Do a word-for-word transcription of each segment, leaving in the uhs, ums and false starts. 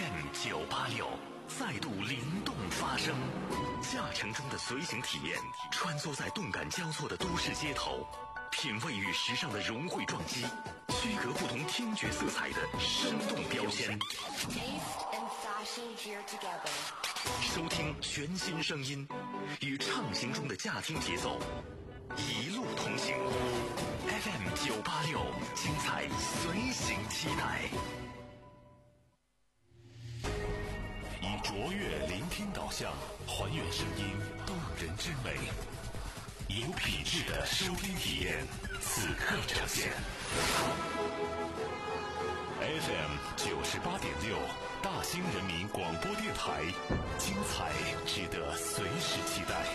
F M 九八六再度灵动发声，驾乘中的随行体验，穿梭在动感交错的都市街头，品味与时尚的融汇撞击，区隔不同听觉色彩的生动标签。收听全新声音，与畅行中的驾听节奏，一路同行。F M 九八六，精彩随行期待。以卓越聆听导向，还原声音动人之美，有品质的收听体验，此刻呈现。F M 九十八点六，大兴人民广播电台，精彩值得随时期待。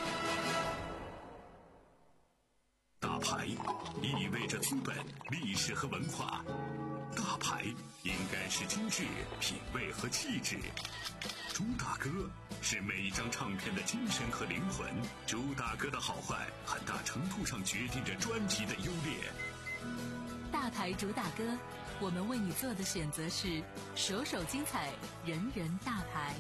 大牌意味着资本、历史和文化，大牌应该是精致、品味和气质。朱大哥是每一张唱片的精神和灵魂，朱大哥的好坏很大程度上决定着专辑的优劣。 大牌主打歌，我们为你做的选择是首首精彩，人人大牌。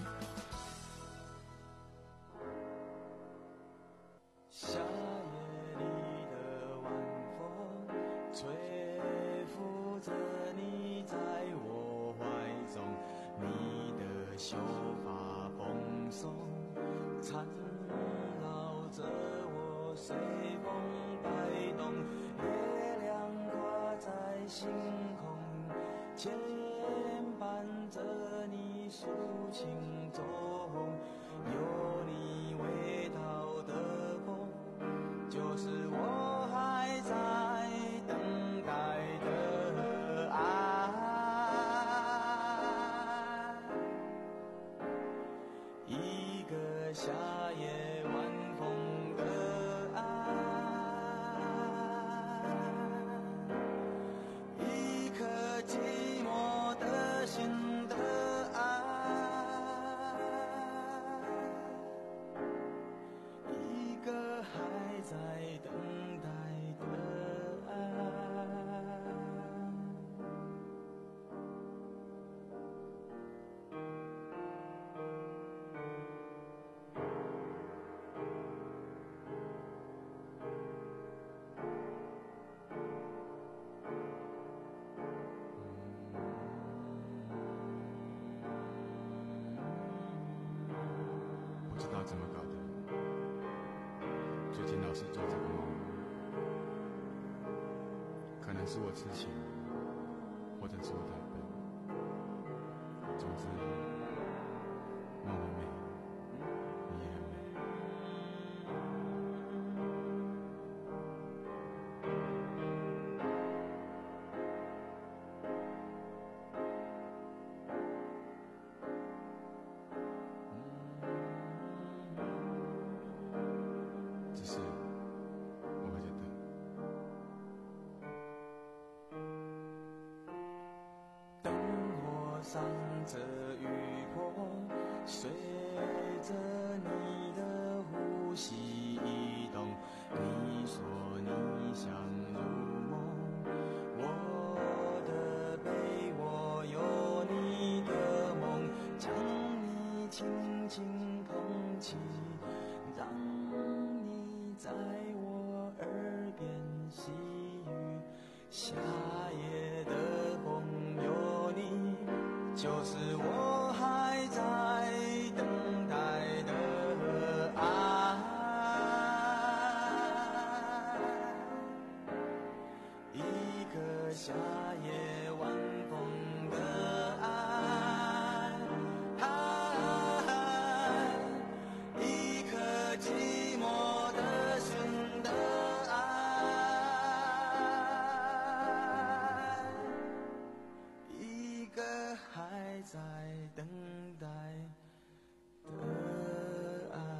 夏夜里的晚风吹拂着你在我怀中，你的秀发蓬松缠绕着我，随风摆动，月亮挂在星空，牵绊着你抒情中，有你味道的风，就是我还在等待的爱。一个夏夜晚风的爱，一颗寂寞的心的爱，一个还在等待的爱。不知道怎么搞的，最近老是做这个梦，可能是我痴情，或者是我太笨，总之梦很美，你也很美。只是我会在等。灯火闪着雨波，随着你的呼吸移动。你说你想入梦，我的被窝有你的梦，将你轻轻捧起，让你在我耳边细语。夏夜的风有你，就是我还在等待的爱。一个夏夜晚风的爱，一颗寂寞的心的爱，一个还在等待的爱。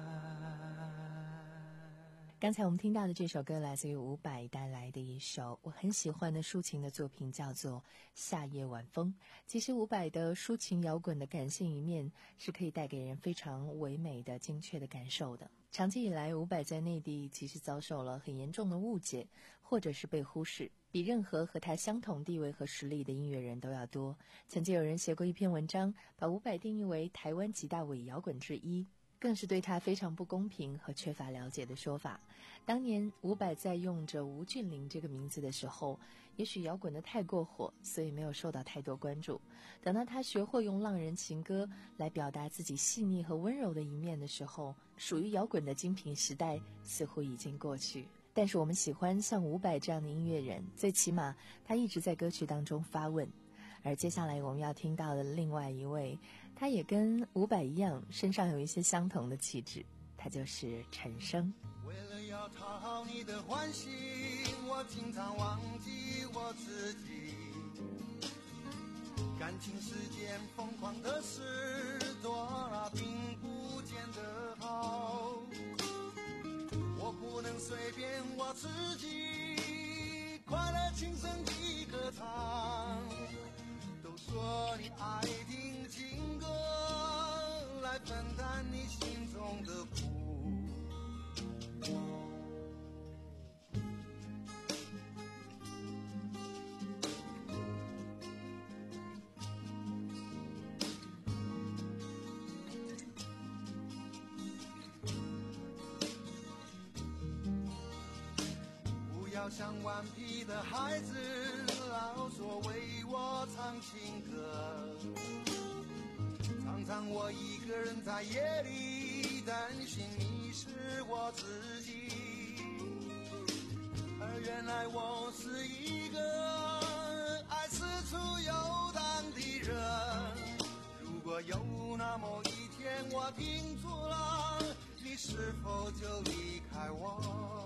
刚才我们听到的这首歌来自于伍佰带来的一首我很喜欢的抒情的作品，叫做《夏夜晚风》。其实伍佰的抒情摇滚的感性一面是可以带给人非常唯美的精确的感受的。长期以来，伍佰在内地其实遭受了很严重的误解，或者是被忽视。 比任何和他相同地位和实力的音乐人都要多。曾经有人写过一篇文章，把伍佰定义为台湾几大伪摇滚之一，更是对他非常不公平和缺乏了解的说法。当年伍佰在用着吴俊霖这个名字的时候，也许摇滚得太过火，所以没有受到太多关注。等到他学会用浪人情歌来表达自己细腻和温柔的一面的时候，属于摇滚的精品时代似乎已经过去。但是我们喜欢像伍佰这样的音乐人，最起码他一直在歌曲当中发问。而接下来我们要听到的另外一位，他也跟伍佰一样，身上有一些相同的气质，他就是陈升。 为了要讨好你的欢心，我经常忘记我自己。感情世间疯狂的事多了，并不见得好。我不能随便我自己，快乐轻声地歌唱。都说你爱听情歌，来分担你心中的苦。不要像顽皮的孩子，老说为我唱情歌。常常我一个人在夜里担心迷失我自己，而原来我是一个爱四处游荡的人。如果有那么一天我停住了，你是否就离开我？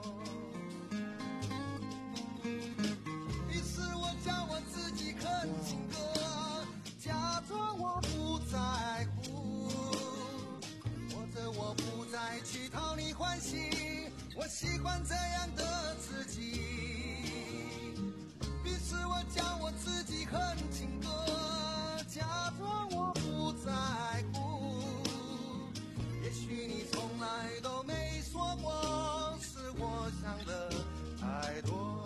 于是我叫我自己哼情歌，假装我不在乎，或者我不再去讨你欢喜，我喜欢这样的自己。于是我叫我自己哼情歌，假装我不在乎，也许你从来都没说过，是我想的太多。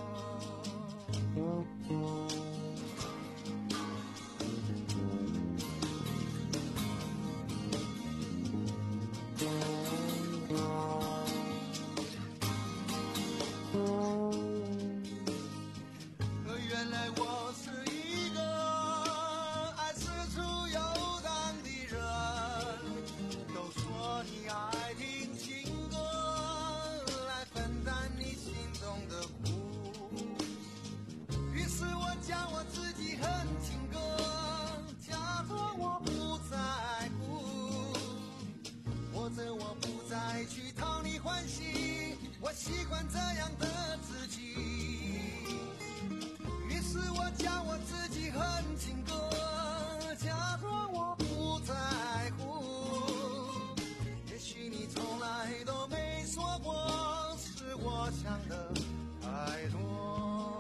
原来我是一个爱四处游荡的人，都说你爱听情歌，来分担你心中的苦。于是我叫我自己哼情歌，假装我不在乎，或者我不再去讨你欢喜，我习惯这样的自己。于是我叫我自己哼情歌，假装我不在乎，也许你从来都没说过，是我想的太多。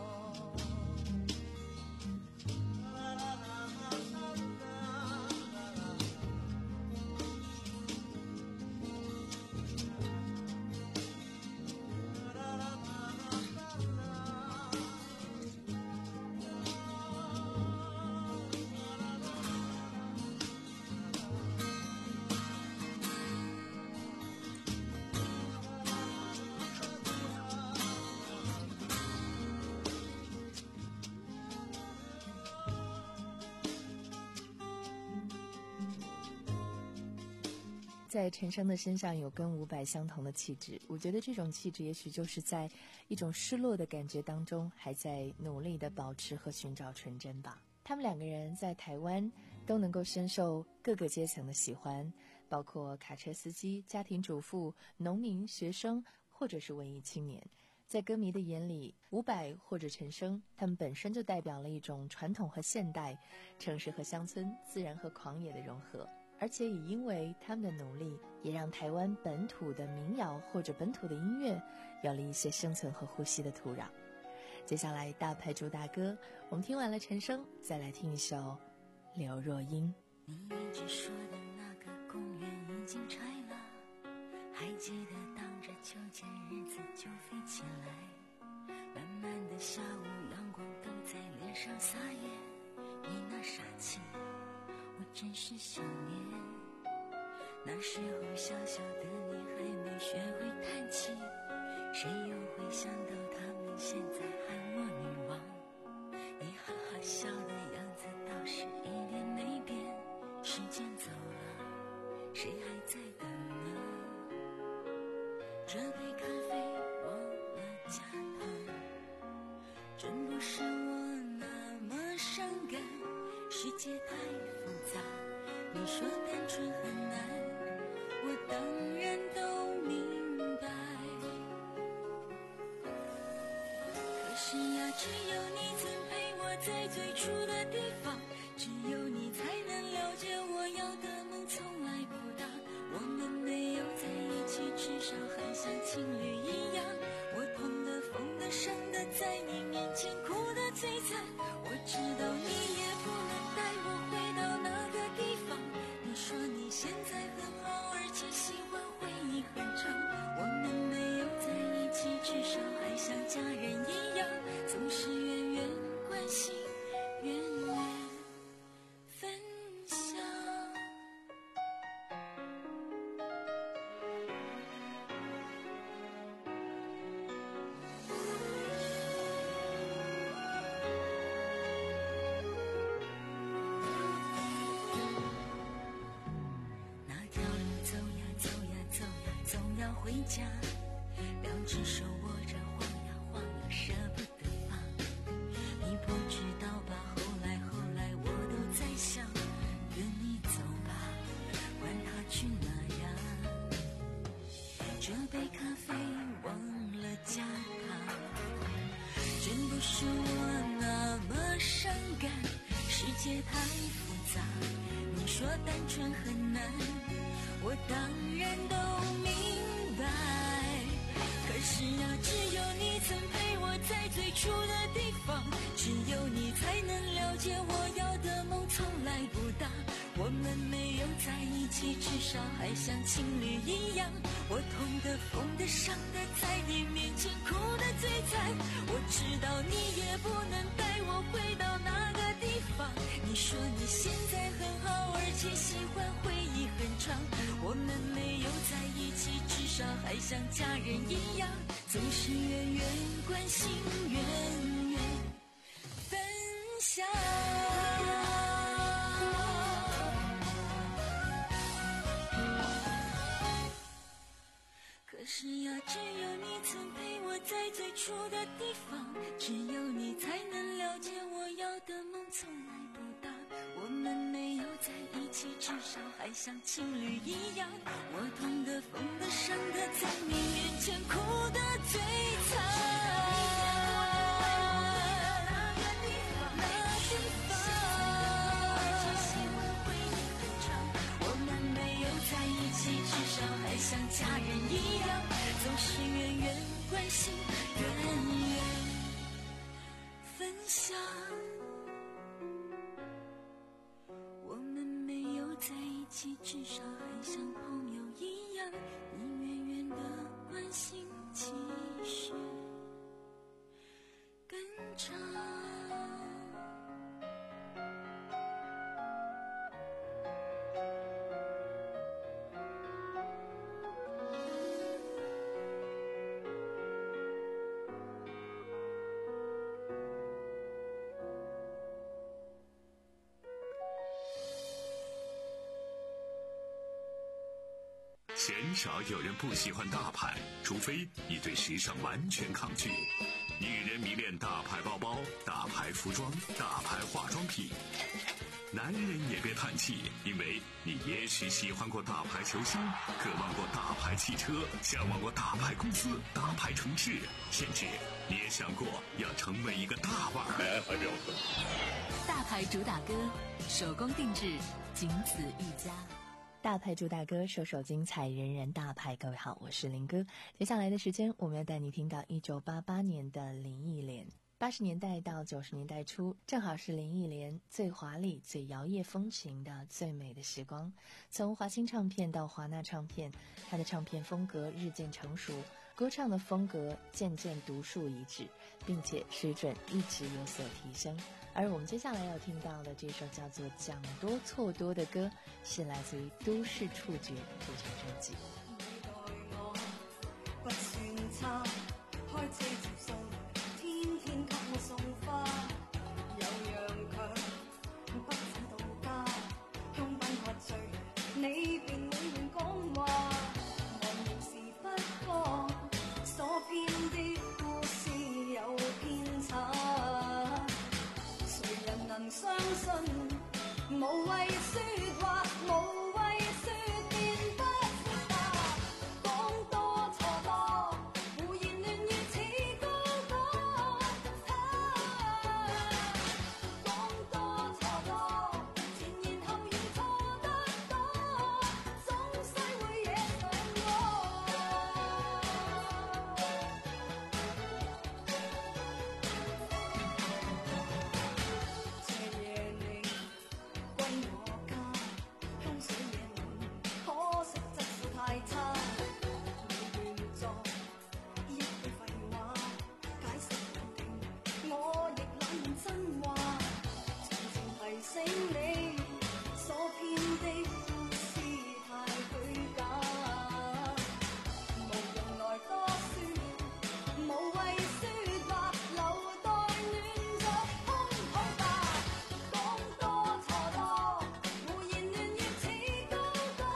在陈升的身上有跟伍佰相同的气质，我觉得这种气质也许就是在一种失落的感觉当中，还在努力的保持和寻找纯真吧。他们两个人在台湾都能够深受各个阶层的喜欢，包括卡车司机、家庭主妇、农民、学生，或者是文艺青年。在歌迷的眼里，伍佰或者陈升，他们本身就代表了一种传统和现代、城市和乡村、自然和狂野的融合。而且也因为他们的努力，也让台湾本土的民谣或者本土的音乐有了一些生存和呼吸的土壤。接下来大牌主打歌，我们听完了陈升，再来听一首刘若英。 你一直说的那个公园已经拆了，还记得荡着秋千日子就飞起来， 慢慢的下午，阳光都在脸上撒野，你那傻气，我真是想念。那时候小小的你还没学会叹气，谁又会想到他们现在喊我女王？你哈哈笑的样子倒是一点没变，时间走了，谁还在等呢？这杯咖啡忘了加糖，真不是我那么伤感，世界太复杂，你说单纯很难，我当然都明白。可是呀，只有你曾陪我在最初的地方，只有你才能了解我要的梦从来不大。我们没有在一起，至少还像情侣一样，我痛的疯的伤的在你面前哭得最惨。我知道你也不能带我回到那个地方，你说你现在很好，而且喜欢回忆很长。我们没有在一起，至少还像家人一样，总是远远关心，远远分享。那条路走呀走呀走呀，总要回家，两只手握着晃呀晃呀，舍不得放。你不知道吧，后来后来我都在想，跟你走吧，管他去哪呀。这杯咖啡忘了加糖，真不是我那么伤感，世界太复杂，你说单纯很难，我当然都明白。可是呀，只有你曾陪我在最初的地方，只有你才能了解我要的梦从来不大。我们没有在一起，至少还像情侣一样，我痛的疯的伤的在你面前哭得最惨。我知道你也不能带我回到那个地方，你说你现在很好，而且喜欢回忆很长。我们没有在一起，至少还像家人一样，总是远远关心，远远分享。可是呀，只有你曾陪我在最初的地方，只有你才能了解我要的梦从来不大。我们没有在一起，至少还像情侣一样，我痛的疯的伤的在你面前哭得最惨。还像家人一样，总是远远关心，远远分享。我们没有在一起，至少还像朋友一样，你远远的关心，其实更长。 鲜少有人不喜欢大牌，除非你对时尚完全抗拒。女人迷恋大牌包包、大牌服装、大牌化妆品。男人也别叹气，因为你也许喜欢过大牌球星，渴望过大牌汽车，向往过大牌公司、大牌城市，甚至你也想过要成为一个大腕儿。 大牌主打歌，手工定制，仅此一家。 大牌主打歌，首首精彩，人人大牌。各位好，我是林哥。接下来的时间，我们要带你听到一九八八年的林忆莲。八十年代到九十年代初，正好是林忆莲最华丽、最摇曳风情的最美的时光。从华星唱片到华纳唱片，她的唱片风格日渐成熟， 歌唱的风格渐渐独树一帜，并且水准一直有所提升。而我们接下来要听到的这首叫做《讲多错多》的歌，是来自于都市触觉这张专辑。 不算差，開車接送，天天給我送花，有樣強，不止到家，香檳喝醉，你便永遠講話，忘形時不過，所編的故事有偏差，誰人能相信？無謂説話，無謂説便不説吧，講多錯多，胡言亂語似高歌，講多錯多，前言後語錯得多，總須會惹上我。這夜你歸我家，香水野濃，可惜質素太差。你亂作一堆廢話，解釋難定，我亦懶念真話。常情提醒你，所編的故事太虛假，無用來多説，無謂説話，留待亂作空討吧。講多錯多，胡言亂語似高歌，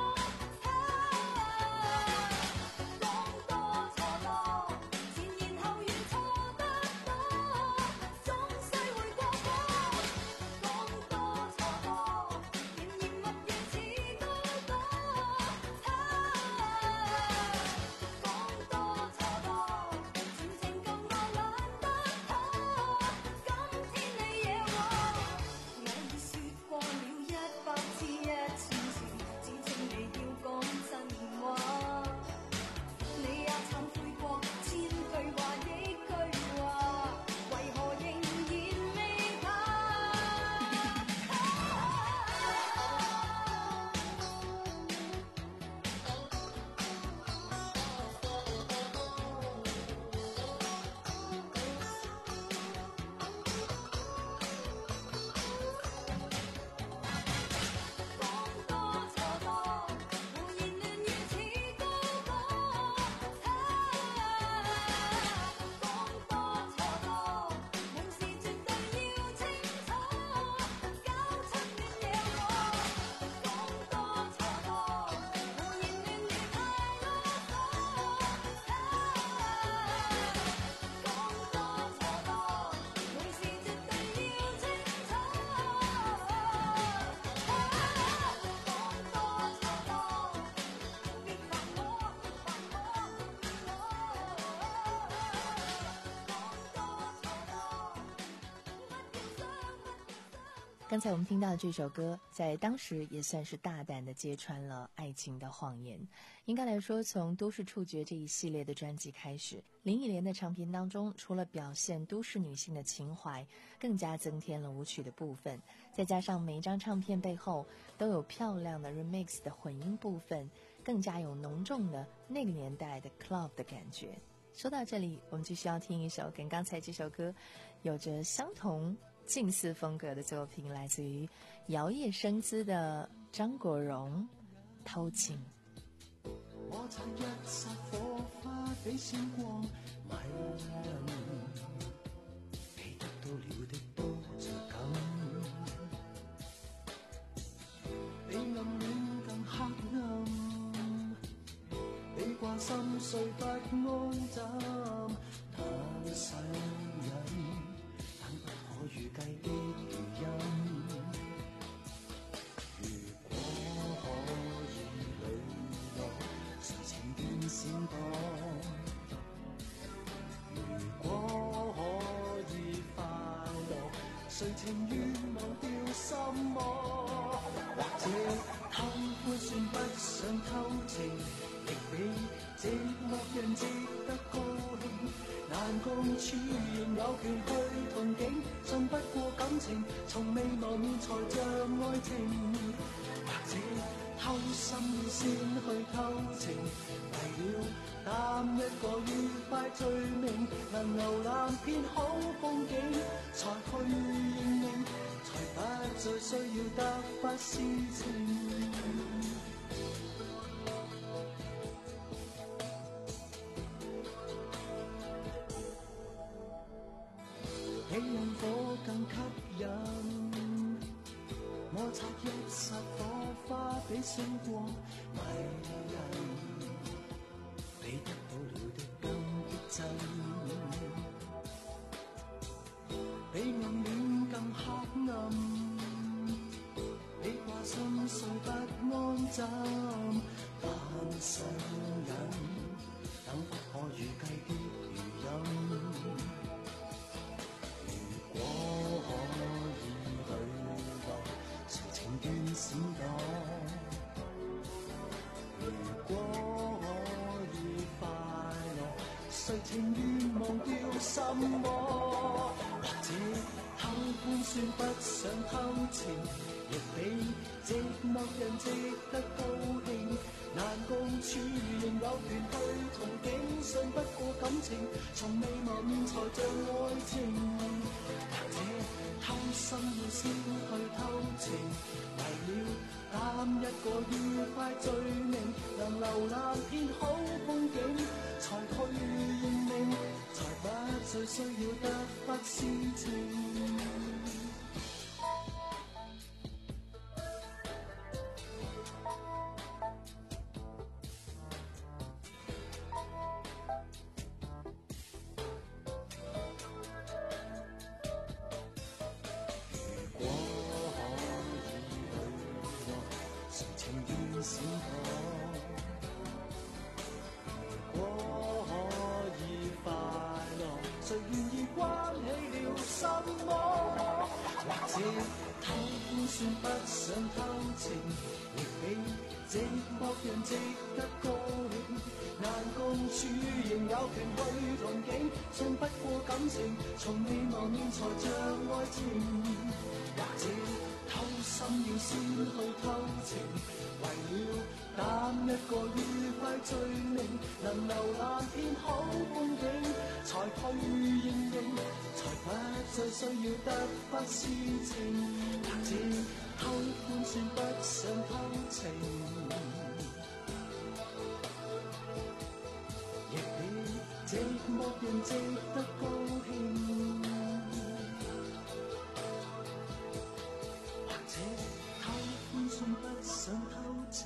講多錯多，前言後語錯得多，總須會過火。講多錯多，甜言蜜語似高歌，講多錯多，前情舊愛懶得妥，今天你惹我。我已說過了一百次一千次，只請你要講真話。你也懺悔過千句話億句話，為何仍然未怕？講多錯多，胡言亂語似高歌，講多錯多，門事絕對要清楚，搞出亂惹我。講多錯多，胡言亂語太囉嗦，講多錯多，門事絕對要清楚。講多錯多，別煩我，別煩我， 刚才我们听到的这首歌，在当时也算是大胆的揭穿了爱情的谎言。应该来说，从都市触觉这一系列的专辑开始，林忆莲的唱片当中，除了表现都市女性的情怀，更加增添了舞曲的部分，再加上每一张唱片背后都有漂亮的 remix 的混音部分，更加有浓重的那个年代的 club 的感觉。说到这里，我们就需要听一首跟刚才这首歌有着相同近似风格的作品，来自于摇曳生姿的张国荣《偷情》。 我擦一剎火花比閃光迷人，你得到了的都着緊，比暗戀更黑暗，比關心睡不安枕，太世人但不可預計的原因。如果可以磊落，誰情願閃躲？如果可以快樂，誰情願忘掉什麼？或者偷歡算不上偷情， 亦比寂寞人值得高興。難共處仍有權去憧憬，信不過感情，從未謀面才像愛情。或者偷心要先去偷情，為了擔一個愉快罪名，能瀏覽片好風景，才去認命，才不再需要得不是情。你讓火更吸引，摩擦一剎火花比星光迷人，比得到了的更逼真，比暗戀更黑暗，比掛心碎不安枕，單身人等不可預計的餘音。閃躲，如果可以快樂，誰情願忘掉什麼？或者偷歡算不想偷情，亦比寂寞人值得高興。難共處仍有權去憧憬，信不過感情，從未謀面才像愛情。或者偷心要先去偷情，為了擔一個愉快罪名，能瀏覽片好風景，才去認命，才不再需要得不是情。值得高興，難共處仍有權去憧憬，信不過感情，從未謀面才像愛情。或者偷心要先去偷情，為了擔一個愉快罪名，能瀏覽片好風景，才去認定，才不再需要得不是情。或者偷歡算不想偷情，寂寞人值得高興，或者偷歡算不想偷情。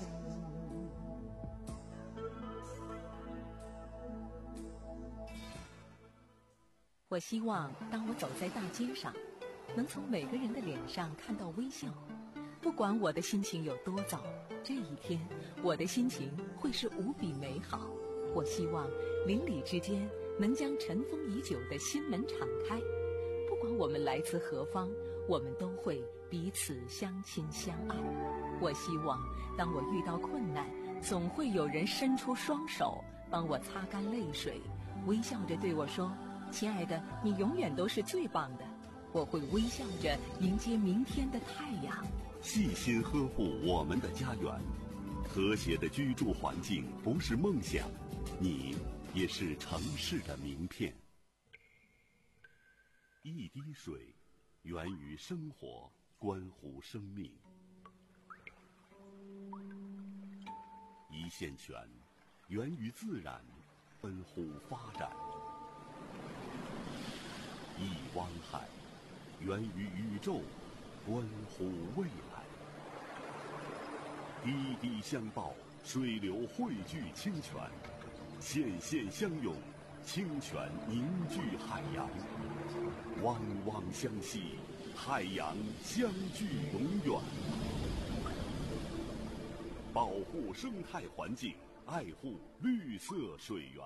我希望当我走在大街上，能从每个人的脸上看到微笑，不管我的心情有多糟，这一天我的心情会是无比美好。我希望邻里之间能将尘封已久的心门敞开，不管我们来自何方，我们都会彼此相亲相爱。我希望当我遇到困难，总会有人伸出双手帮我擦干泪水，微笑着对我说，亲爱的，你永远都是最棒的。我会微笑着迎接明天的太阳。 细心呵护我们的家园，和谐的居住环境不是梦想，你也是城市的名片。一滴水源于生活，关乎生命；一线泉源于自然，关乎发展；一汪海源于宇宙，关乎未来。滴滴相报，水流汇聚清泉，线线相拥，清泉凝聚海洋，汪汪相系，海洋相聚永远。保护生态环境，爱护绿色水源。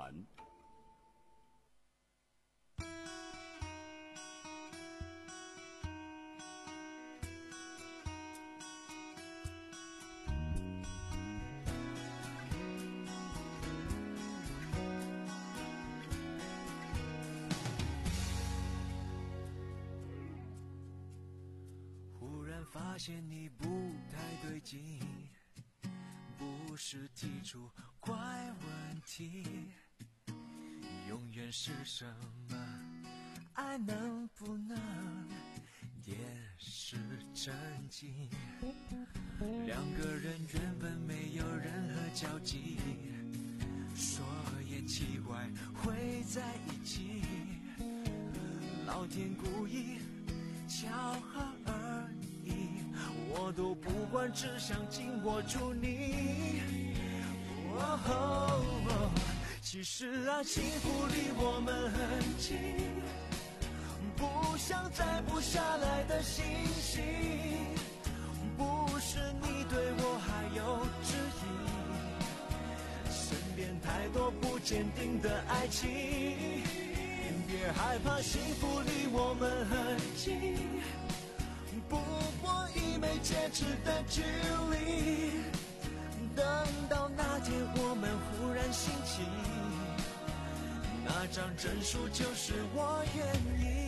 然发现你不太对劲，不是提出怪问题，永远是什么？爱能不能也是真经？两个人原本没有任何交集，说也奇怪会在一起，老天故意巧合而已，我都不管，只想紧握住你。哦哦，其实啊，幸福离我们很近，不像摘不下来的星星，不是你对我还有质疑，身边太多不坚定的爱情，别害怕，幸福离我们很近，不过一枚戒指的距离，等到那天我们忽然兴起，那张证书就是我愿意。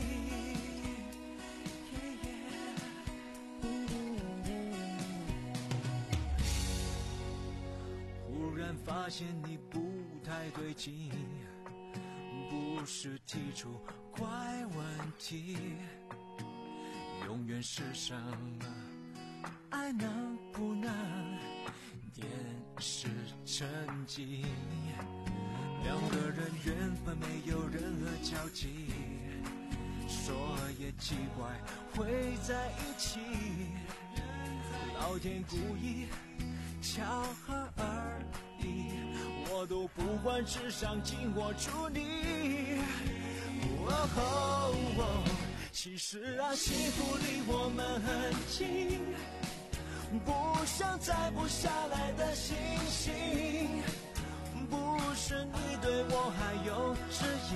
忽然发现你不太对劲，不是提出怪问题，永远是什么？爱能不能也是真经？两个人原本没有任何交集，说也奇怪会在一起，老天故意巧合而已，我都不管，只想紧握住你。哦哦哦，其实啊，幸福离我们很近，不像摘不下来的星星，不是你对我还有质疑，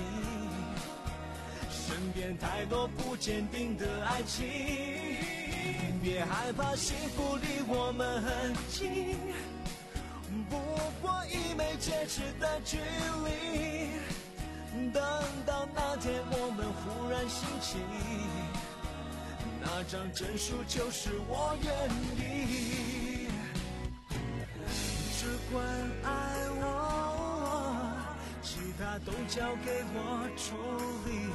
身边太多不坚定的爱情，别害怕，幸福离我们很近，不过一枚戒指的距离，等到那天我们忽然兴起，那张证书就是我愿意，只管爱我，其他都交给我处理，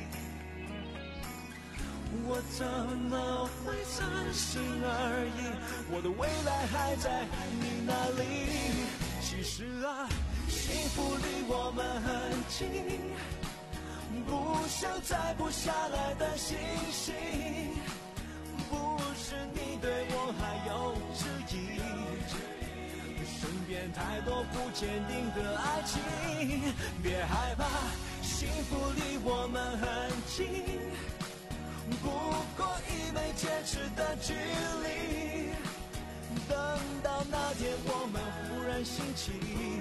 我怎么会真心而已？我的未来还在你那里。其实啊，幸福离我们很近，不像摘不下来的星星，不是你对我还有质疑，身边太多不坚定的爱情，别害怕，幸福离我们很近，不过一枚戒指的距离，等到那天我们忽然兴起，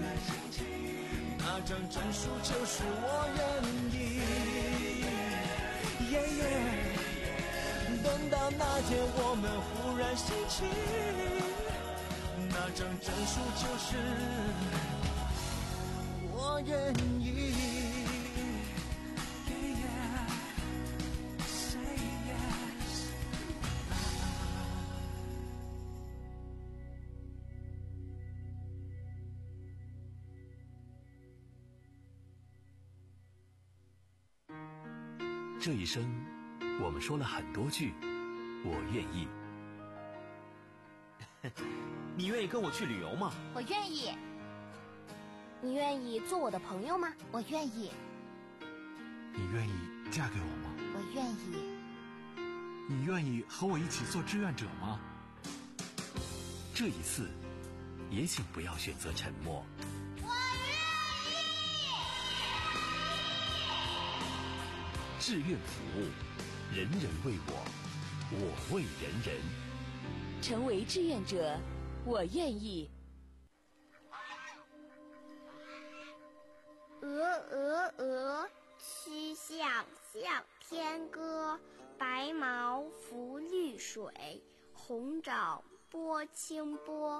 那张证书就是我愿意。yeah, yeah, 等到那天我们忽然兴起，那张证書就是我願意。Yeah, yeah, say yes. 这一生，我们说了很多句“我愿意”。 你愿意跟我去旅游吗？ 我愿意。你愿意做我的朋友吗？我愿意。 你愿意嫁给我吗？ 我愿意。 你愿意和我一起做志愿者吗？ 这一次，也请不要选择沉默。 我愿意。 志愿服务，人人为我，我为人人。 成为志愿者，我愿意。 鹅鹅鹅，曲项向天歌。白毛浮绿水，红掌拨清波。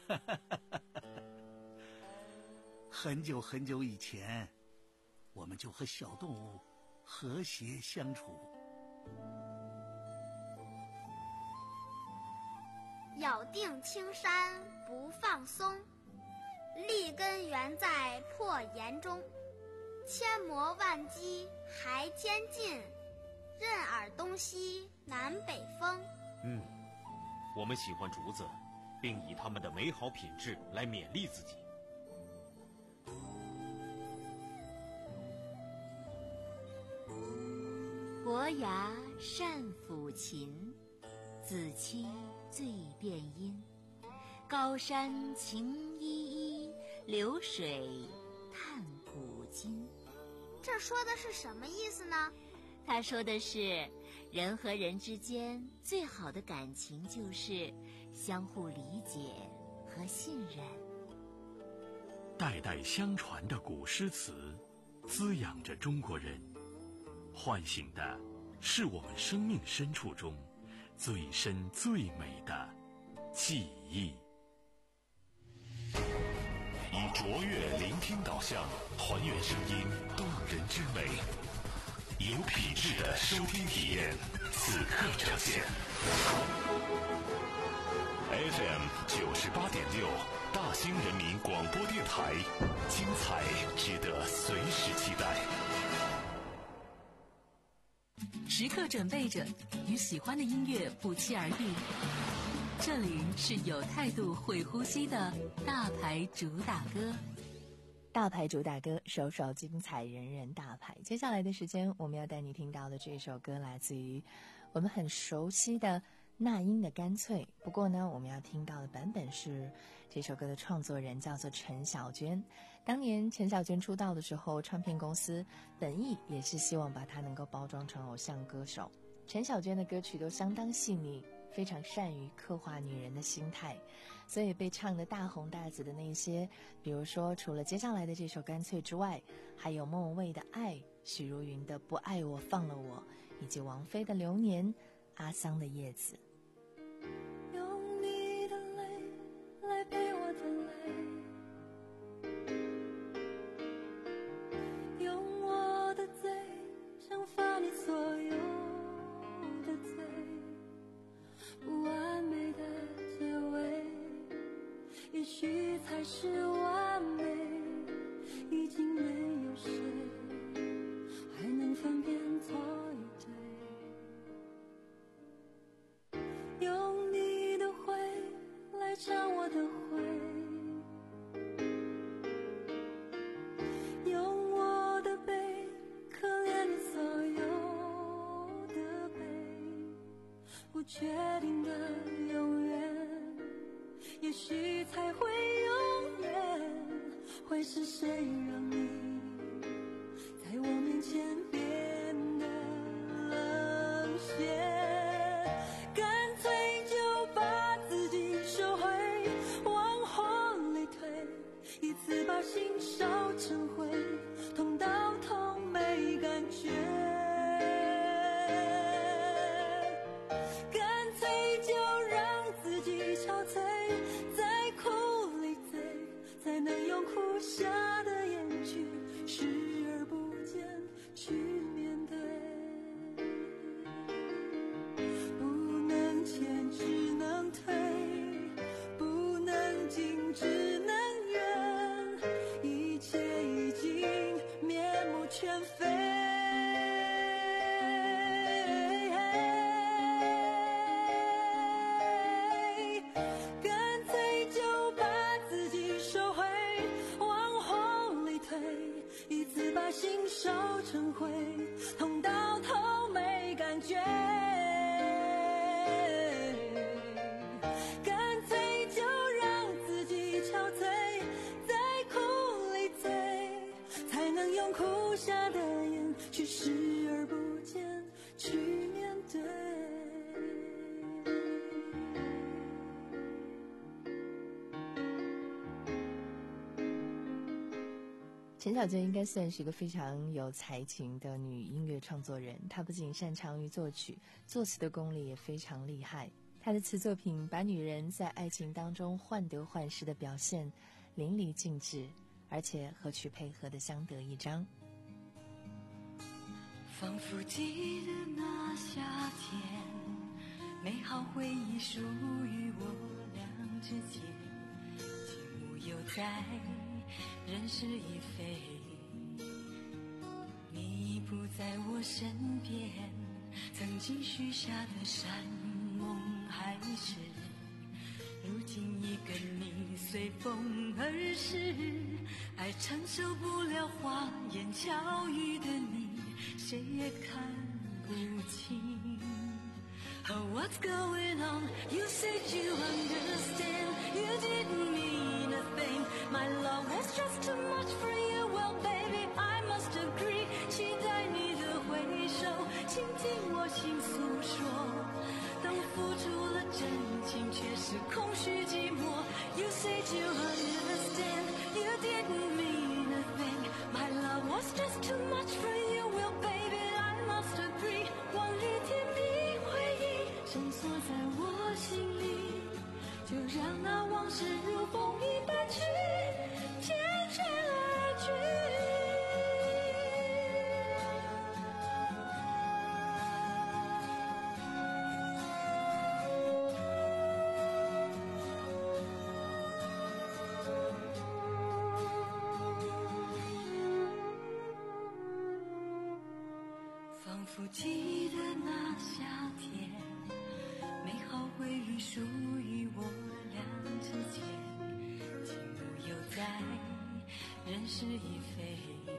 很久很久以前，我们就和小动物和谐相处。 咬定青山不放松，立根原在破岩中，千磨万击还坚劲，任尔东西南北风。 嗯，我们喜欢竹子，并以它们的美好品质来勉励自己。 伯牙善抚琴，子期最辨音。高山晴依依，流水探古今。 这说的是什么意思呢？ 他说的是，人和人之间最好的感情就是相互理解和信任。 代代相传的古诗词，滋养着中国人，唤醒的是我们生命深处中最深最美的记忆。以卓越聆听导向，还原声音动人之美，有品质的收听体验，此刻呈现。F M 九十八点六，大兴人民广播电台，精彩值得随时期待。 时刻准备着，与喜欢的音乐不期而遇。这里是有态度、会呼吸的大牌主打歌。 大牌主打歌，首首精彩，人人大牌。接下来的时间，我们要带你听到的这首歌来自于我们很熟悉的那英的《干脆》。不过呢，我们要听到的版本是这首歌的创作人叫做陈小娟。当年陈小娟出道的时候，唱片公司本意也是希望把她能够包装成偶像歌手。陈小娟的歌曲都相当细腻，非常善于刻画女人的心态，所以被唱得大红大紫的那些，比如说除了接下来的这首《干脆》之外，还有莫文蔚的《爱》，许茹芸的《不爱我放了我》，以及王菲的《流年》，阿桑的《叶子》。 用你的泪来陪我的泪，用我的嘴想发你所有的罪，不完美的结尾，也许才是完美。已经没有谁还能分辨错与对，用你的灰来唱我的灰，用我的悲可怜你所有的悲，不确定的永远，也许才会永远。会是谁让你在我面前变得冷血？干脆就把自己收回，往火里推，一次把心烧成灰，痛到痛没感觉。干脆就让自己憔悴，在苦里醉，才能用哭下的眼去视而不见，去面对。不能前只能退，不能进只能远，一切已经面目全非。干脆就把自己收回，一次把心烧成灰，痛到头没感觉。干脆就让自己憔悴，在苦里醉，才能用哭下的眼去视而不见，去面对。 陈小娟应该算是一个非常有才情的女音乐创作人，她不仅擅长于作曲，作词的功力也非常厉害。她的词作品把女人在爱情当中患得患失的表现淋漓尽致，而且和曲配合的相得益彰。 仿佛记得那夏天， 美好回忆属于我俩之间，景物犹在，人事已非，你不在我身边，曾经许下的山盟海誓，如今已跟你随风而逝，爱承受不了花言巧语的你，谁也看不清。Oh, what's going on? You said you understand. You didn't mean a thing. My love was just too much for you. Well, baby, I must agree. 期待你的回首，倾听我心诉说。当我付出了真情，却是空虚寂寞。You said you understand. You didn't mean a thing. My love was just too much for you. Well, baby, I must agree. 往日甜蜜回忆深锁在我心里，就让那往事如风一般去缱绻而去。仿佛记得那夏天，美好回忆属于我俩之间，景物犹在，人事已非，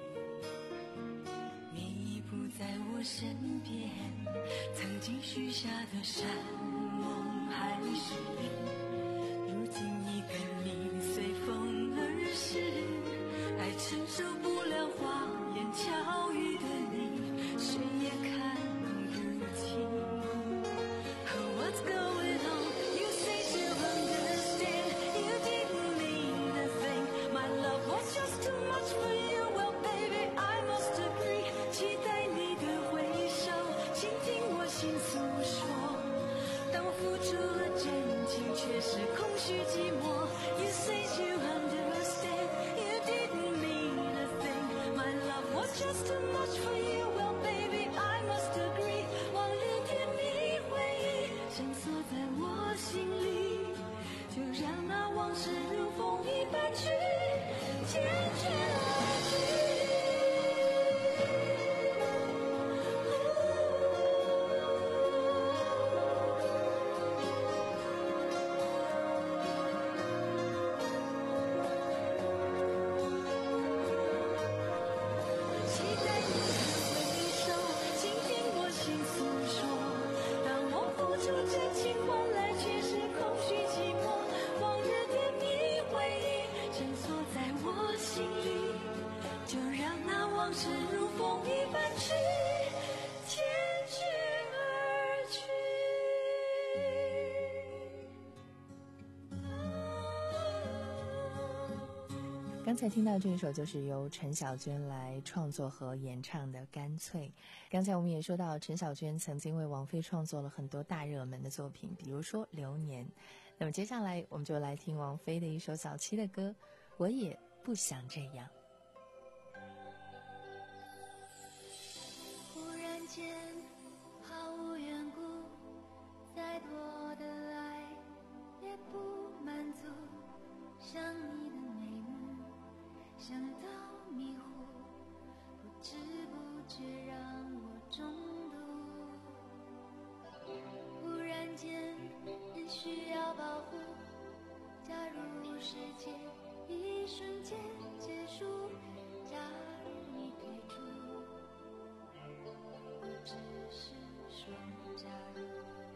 你不在我身边，曾经许下的山盟海誓，如今已跟你随风而逝，爱承受不了花言巧语的你，谁也看不清。Oh, what's going on? You said you understand. You didn't mean a thing. My love was just too much for you. Well, baby, I must agree. 期待你的回首，倾听我心诉说。当我付出了真情，却是空虚寂寞。You said you understand. You didn't mean a thing. My love was just too much for you. Well, baby, I must agree. 往日甜蜜回忆深锁在我心里，就让那往事如风一般去缱绻而去。期待你的回首，倾听我心诉说。当我付出真情换来却是空虚寂寞，往日甜蜜回忆深锁在我心里，就让那往事如风一般去缱绻而去。 刚才听到这一首就是由陈小娟来创作和演唱的《干脆》。刚才我们也说到，陈小娟曾经为王菲创作了很多大热门的作品，比如说《流年》。那么接下来我们就来听王菲的一首早期的歌《我也不想这样》。 忽然间毫无缘故，再多的爱也不满足，想你的眉目，想到迷糊，不知不觉让我中毒。忽然间人需要保护，假如世界一瞬间结束，假如你退出，我只是说假如。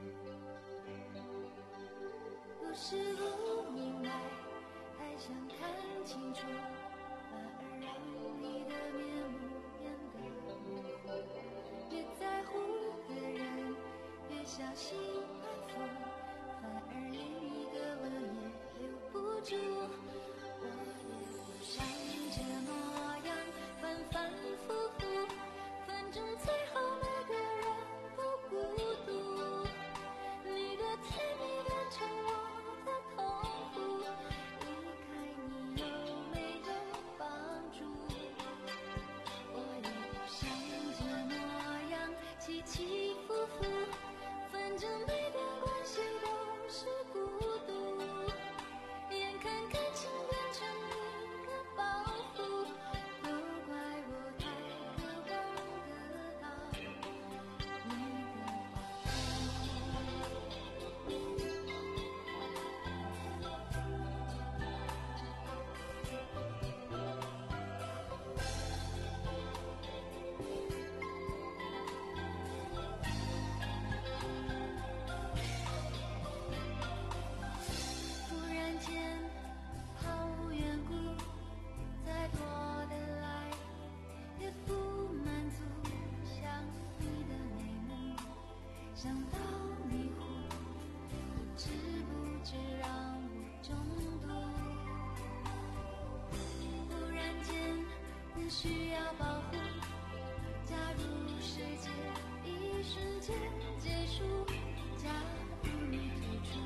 不是不明白，还想看清楚，反而让你的面目变得模糊。越在乎的人越小心安抚，反而连一个吻也留不住。我也不想这模样反反复复，反正最后那个人不孤独。你的甜蜜变成我的痛苦，离开你有没有帮助？我也不想这模样起起伏伏，反正没想到迷糊，不知不觉让我中毒。忽然间更需要保护，假如世界一瞬间结束，假如你退出，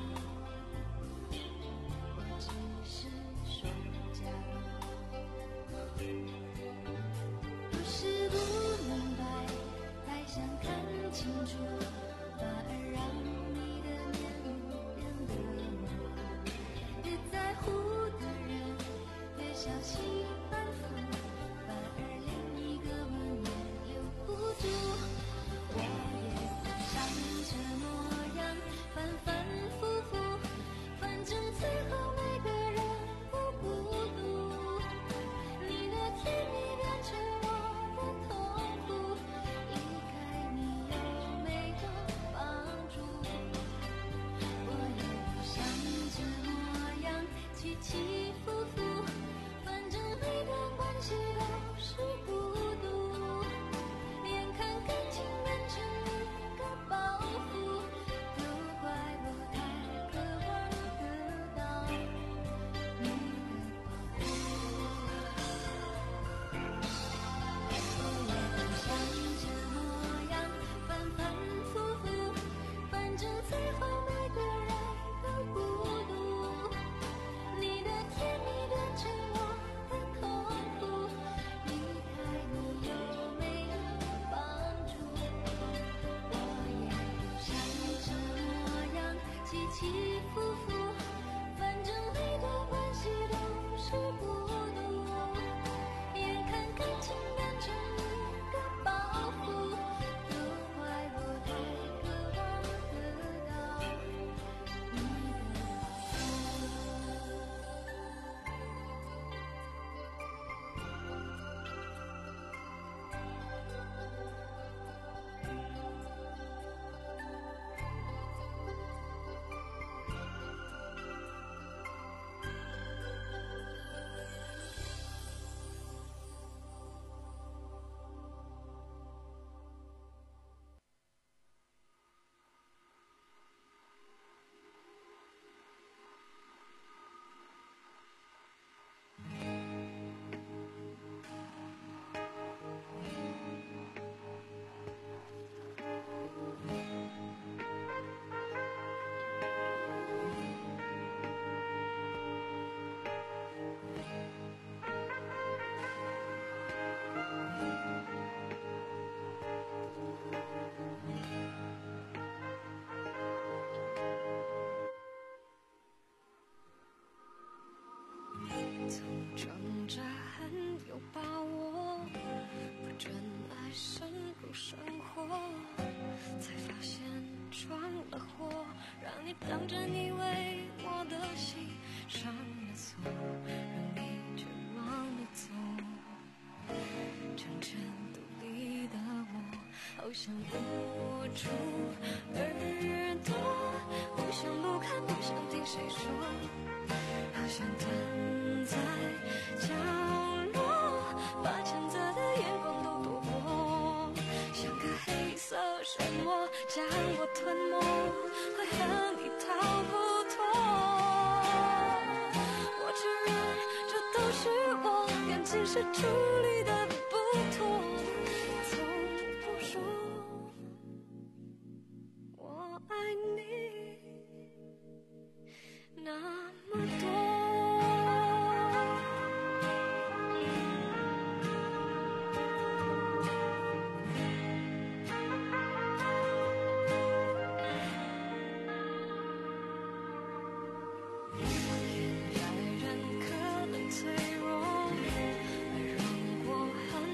我只是说假如。不是不明白，太想看清楚，反而让你的面目变得模糊。越在乎的人越小心反复，反而连一个吻也留不住。我也不想这模样反反复复，反正最后每个人都孤独。你的甜蜜变成我的痛苦，离开你有没有帮助？我也不想这模样起起伏伏，反正每段关系都是孤独。眼看感情变成一个包袱，都怪我太渴望得到你的保护。我也不想这模样反反复复，反正最后每个人都孤独。你的甜蜜变成我的痛苦，离开你有没有帮助？我也不想这模样起起伏伏，反正每段关系都是孤独。眼看感情变成一个包袱，都怪我太渴望得到你的保护。总挣扎很有把握，不准爱深入生活，才发现闯了祸，让你当真以为我的心上了锁，让你却忘了走。真正独立的我，好想捂住耳朵，不想不看，不想听谁说，好想蹲在角落，把谴责的眼光都躲过，像个黑色漩涡将我吞没，会和你逃不脱。我承认这都是我，感情是处理的不妥，从不说我爱你那么多。爱人可能脆弱，爱让我很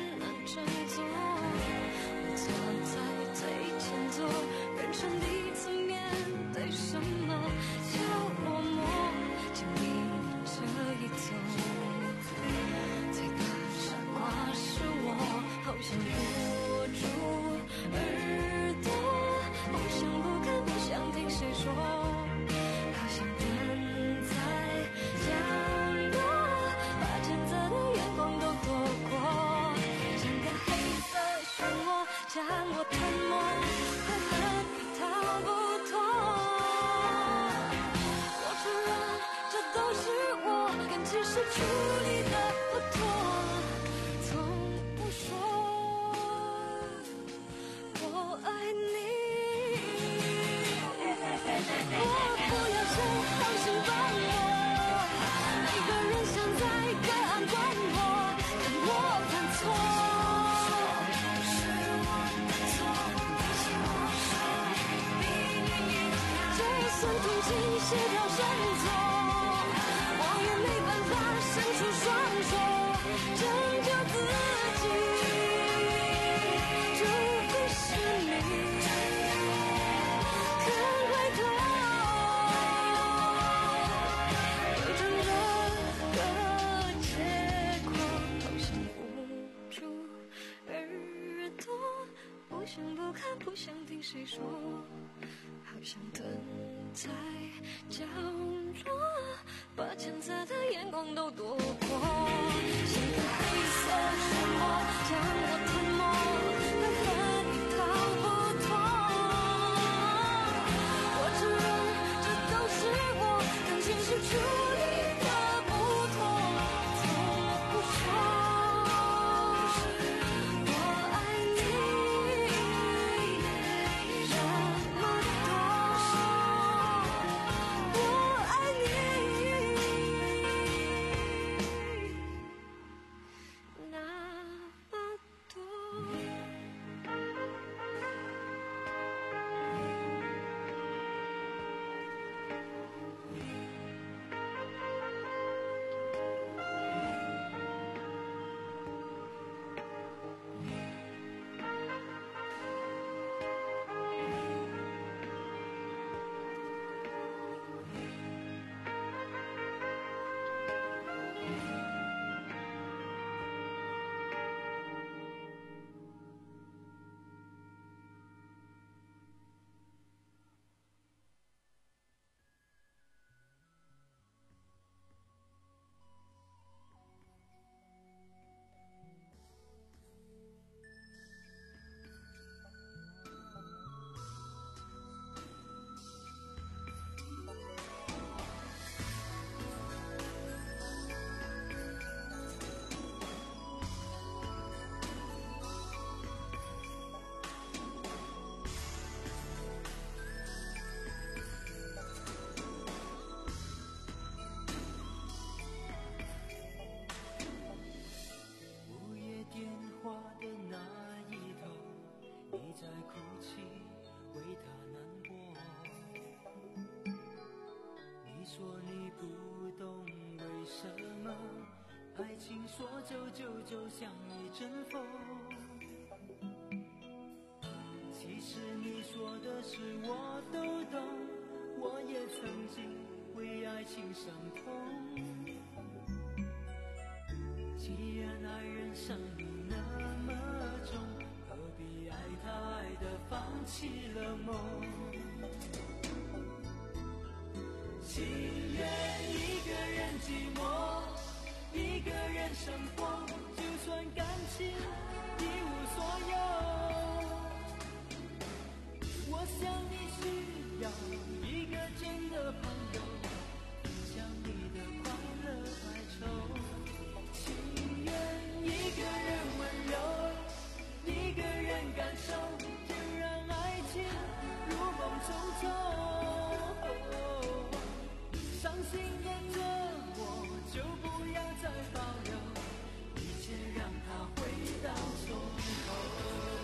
处理的不妥，从不说我爱你。我不要谁好心帮我，一个人想在隔岸观火，看我犯错。算同情协调慎重，我也没办法伸出双手拯救自己，除非是你肯回头，对准这个结果，好想捂住耳朵，不想不看，不想听谁说，好想等在角落，把谴责的眼光都躲过，像个黑色漩涡将我吞没，根本一逃不脱。我承认这都是我感情是处理的不妥，从不说我爱你这么说走就走，像一阵风。其实你说的事我都懂，我也曾经为爱情伤痛。既然爱人伤你那么重，何必爱他爱得放弃了梦？情愿一个人寂寞，一个人生活，就算感情一无所有。我想你需要一个真的朋友，分享你的快乐哀愁。情愿一个人温柔，一个人感受，就让爱情如梦匆匆。伤心的这我就不要再保留，一切让它回到从头。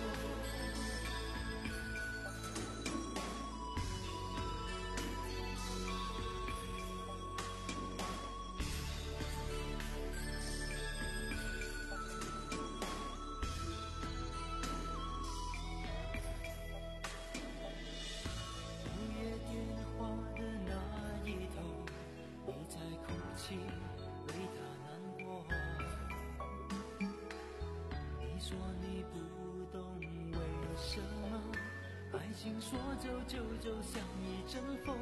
午夜电话的那一头，你在哭泣，为他难过。你说你不懂为什么，爱情说走就走像一阵风。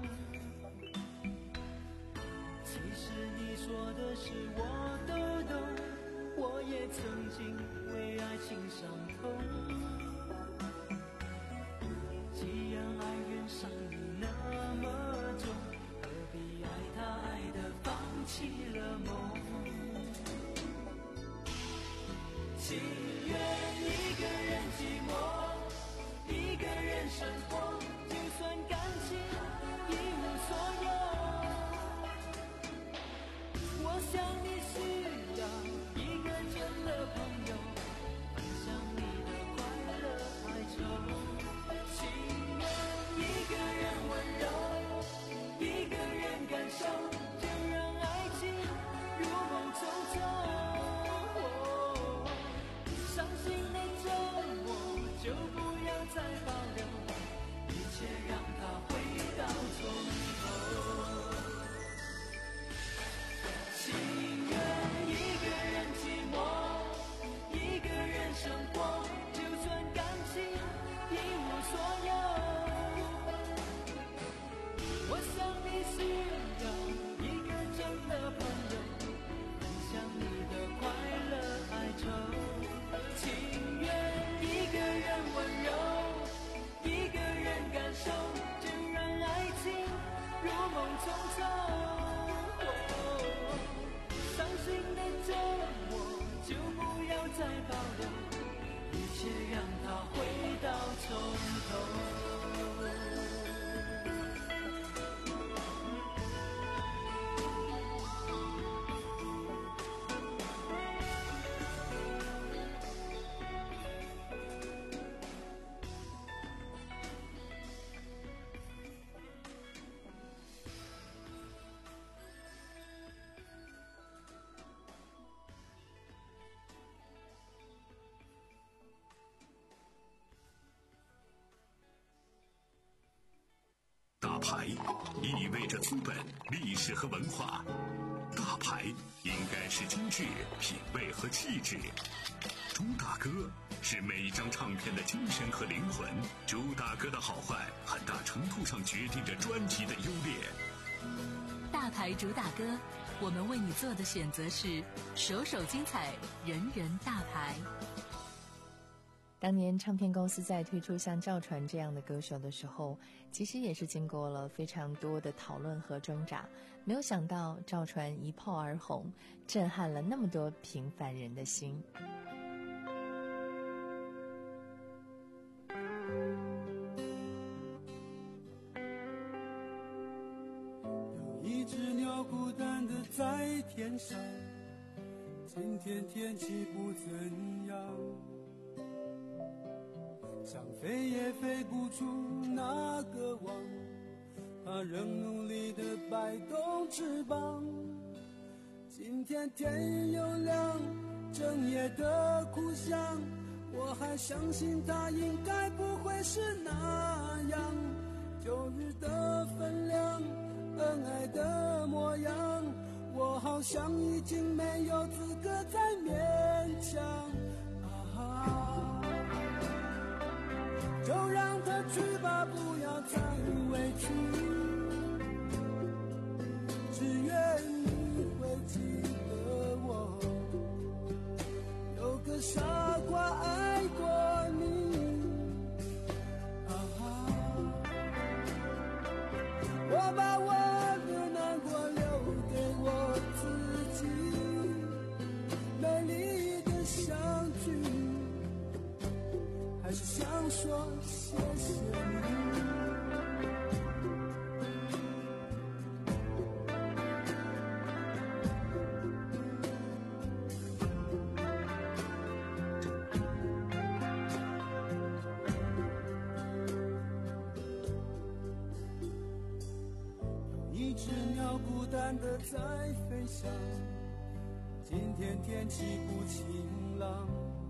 其实你说的事我都懂，我也曾经为爱情伤痛。既然爱人伤你那么重，何必爱他爱得放弃了梦？ 需要一个真的朋友，分享你的快乐哀愁，情愿一个人温柔，一个人感受，就让爱情如梦匆匆。哦，伤心的周末就不要再保留，一切让它回到从头。 大牌意味着资本、历史和文化，大牌应该是精致、品味和气质。朱大哥是每一张唱片的精神和灵魂，朱大哥的好坏很大程度上决定着专辑的优劣。 大牌主打歌，我们为你做的选择是首首精彩，人人大牌。 当年唱片公司在推出像赵传这样的歌手的时候，其实也是经过了非常多的讨论和挣扎，没有想到赵传一炮而红，震撼了那么多平凡人的心。 有一只鸟孤单的在天上，今天天气不怎样，想飞也飞不出那个网，它仍努力地摆动翅膀。今天天又亮，整夜的哭响，我还相信它应该不会是那样。旧日的分量，恩爱的模样，我好像已经没有资格再勉强。就让它去吧，不要再委屈，只愿你会记得我，有个傻瓜爱过你。啊，我把我的难过留给我自己，美丽的相聚，还是想说谢谢你。有一只鸟孤单地在飞翔，今天天气不晴朗，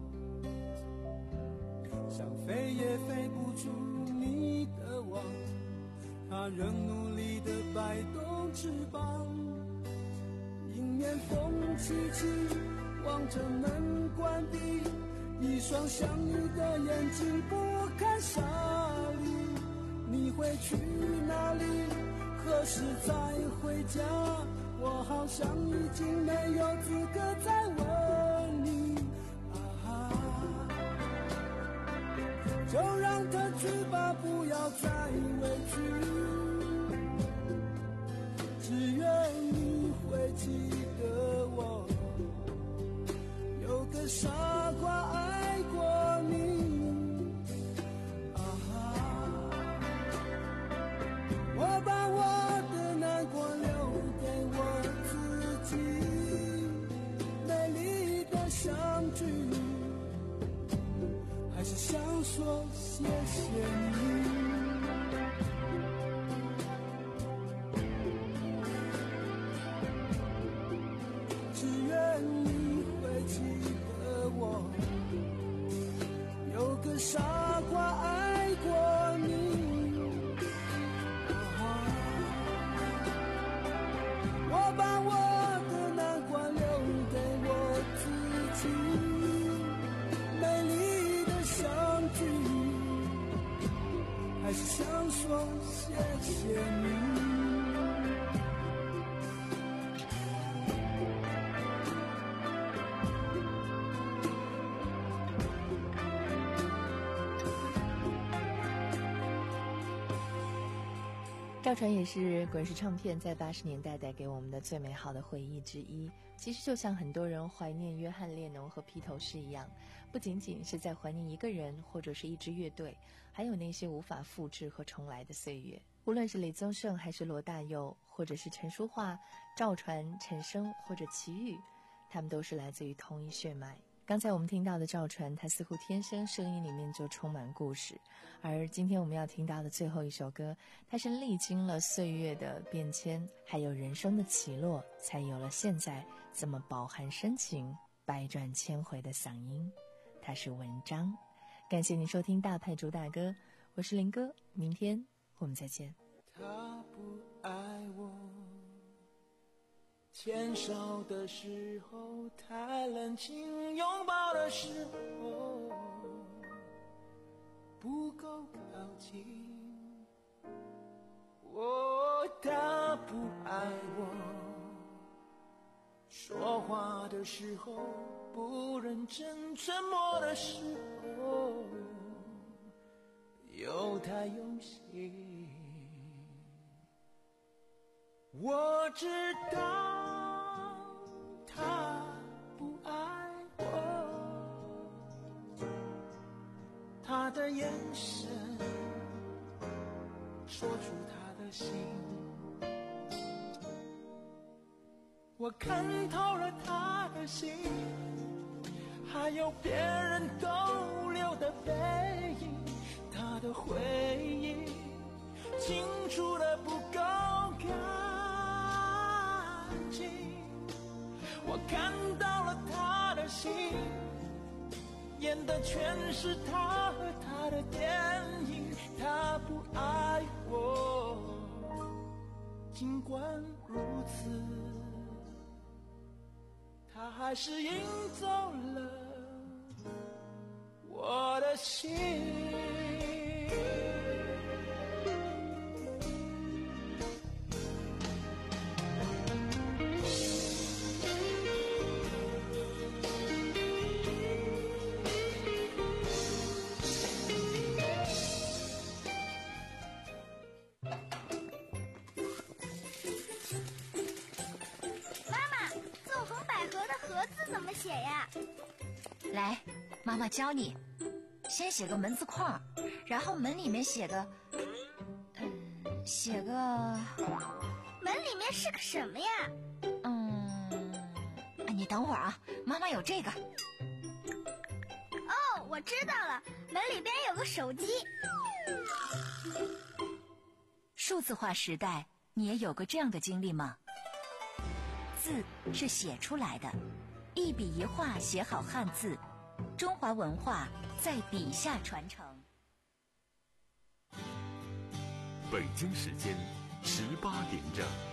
想飞也飞不出你的网，它仍努力地摆动翅膀。迎面风起起，望着门关闭，一双相遇的眼睛不堪沙砾。你会去哪里？何时再回家？我好像已经没有资格再问你。就让它去吧，不要再委屈，只愿你会记得我，有个傻瓜爱过你。啊，我把我的难过留给我自己，美丽的相聚，还是想说谢谢你。只愿你会记得我，有个傻瓜爱过你。啊，我把我的难关留给我自己， 赵传也是滚石唱片在八十年代带给我们的最美好的回忆之一。其实就像很多人怀念约翰列侬和披头士一样，不仅仅是在怀念一个人或者是一支乐队，还有那些无法复制和重来的岁月。无论是李宗盛还是罗大佑，或者是陈淑桦、赵传、陈升或者齐豫，他们都是来自于同一血脉。刚才我们听到的赵传，他似乎天生声音里面就充满故事，而今天我们要听到的最后一首歌，它是历经了岁月的变迁，还有人生的起落，才有了现在这么饱含深情、百转千回的嗓音。它是文章。感谢您收听大派主打歌，我是林哥，明天我们再见。 他不爱我，牵手的时候太冷清，拥抱的时候不够靠近。哦，他不爱我，说话的时候不认真，沉默的时候又太用心。我知道他不爱我，他的眼神说出他的心，我看透了他的心，还有别人逗留的背影，他的回忆清楚的不够干净。我看到了他的心，演的全是他和他的电影。他不爱我，尽管如此，他还是赢走了我的心。 怎么写呀？ 来，妈妈教你。先写个门字框，然后门里面写个，嗯，写个。 门里面是个什么呀？ 嗯，你等会儿啊，妈妈有这个。 哦，我知道了，门里边有个手机。 数字化时代，你也有过这样的经历吗？字是写出来的。一笔一画写好汉字，中华文化在笔下传承。 北京时间十八点整。